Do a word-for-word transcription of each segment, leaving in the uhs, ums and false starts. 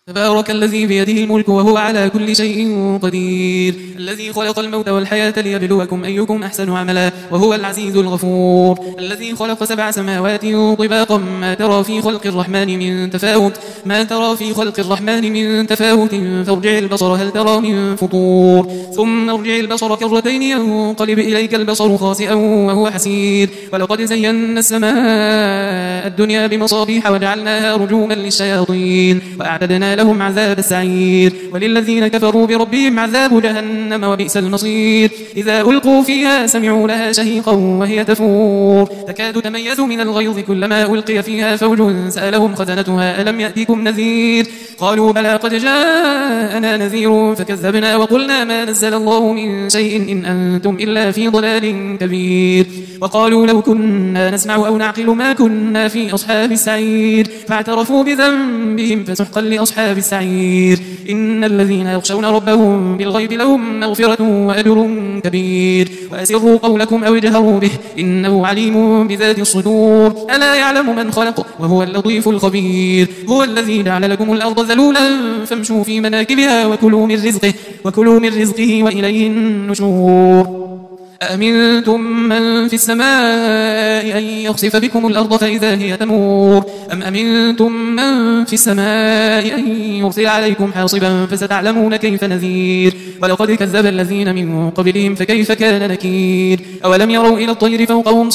تبارك الذي بيده الملك وهو على كل شيء قدير، الذي خلق الموت والحياة ليبلوكم أيكم أحسن عملا وهو العزيز الغفور، الذي خلق سبع سماوات طباقا ما ترى في خلق الرحمن من تفاوت ما ترى في خلق الرحمن من تفاوت فارجع البصر هل ترى من فطور ثم ارجع البصر كرتين ينقلب إليك البصر خاسئا وهو حسير، ولقد زينا السماء الدنيا بمصابيح وجعلناها رجوما للشياطين وأعتدنا لهم عذاب السعير، وللذين كفروا بربهم عذاب جهنم وبئس المصير، إذا ألقوا فيها سمعوا لها شهيقا وهي تفور تكاد تميز من الغيظ كلما ألقي فيها فوج سألهم خزنتها ألم يأتيكم نذير قالوا بلى قد جاءنا نذير فكذبنا وقلنا ما نزل الله من شيء إن أنتم إلا في ضلال كبير، وقالوا لو كنا نسمع أو نعقل ما كنا في أصحاب السعير فاعترفوا بذنبهم فسحقا لأصحاب السعير، إن الذين يخشون ربهم بالغيب لهم مغفرة وأجر كبير، وأسروا قولكم أو اجهروا به إنه عليم بذات الصدور، ألا يعلم من خلق وهو اللطيف الخبير، هو الذي جعل لكم الأرض ذلولا فامشوا في مناكبها وكلوا من رزقه وكلوا من رزقه وإليه النشور، أأمنتم من في السماء أن يخسف بكم الأرض فإذا هي تمور أم أمنتم من في السماء أن يرسل عليكم حاصبا فستعلمون كيف نذير، ولقد كذب الذين من قبلهم فكيف كان نكير، أولم يروا إلى الطير فوقهم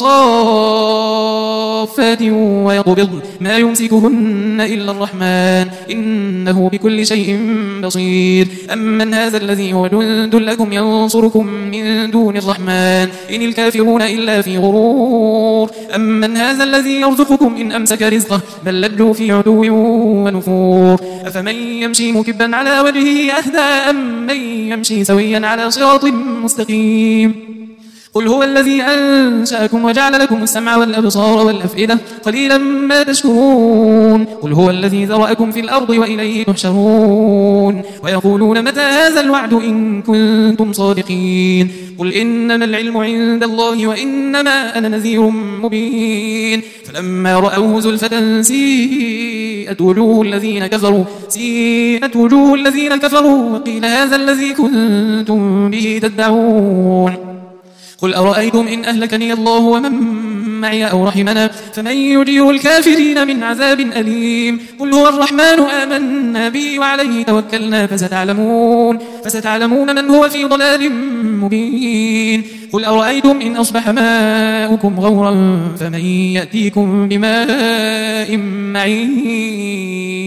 صافات ويقبضن ما يمسكهن إلا الرحمن إنه بكل شيء بصير، أمن هذا الذي هو جند لكم ينصركم من دون الرحمن إن الكافرون إلا في غرور، أمن هذا الذي يرزقكم إن أمسك رزقه بل لجوا في عدو ونفور، أفمن يمشي مكبا على وجهه أهدى أم من يمشي سويا على صراط مستقيم، قل هو الذي أنشأكم وجعل لكم السمع والأبصار والأفئدة قليلا ما تشكرون، قل هو الذي ذرأكم في الأرض وإليه تحشرون، ويقولون متى هذا الوعد إن كنتم صادقين، قل إنما العلم عند الله وإنما أنا نذير مبين، فلما رأوه زلفة سيئت وجوه الذين كفروا سيئت وجوه الذين كفروا وقيل هذا الذي كنتم به تدعون، قل أرأيتم إن أهلكني الله ومن معي أو رحمنا فمن يجير الكافرين من عذاب أليم، قل هو الرحمن آمنا به وعليه توكلنا فستعلمون, فستعلمون من هو في ضلال مبين، قل أرأيتم إن أصبح ماؤكم غورا فمن يأتيكم بماء معين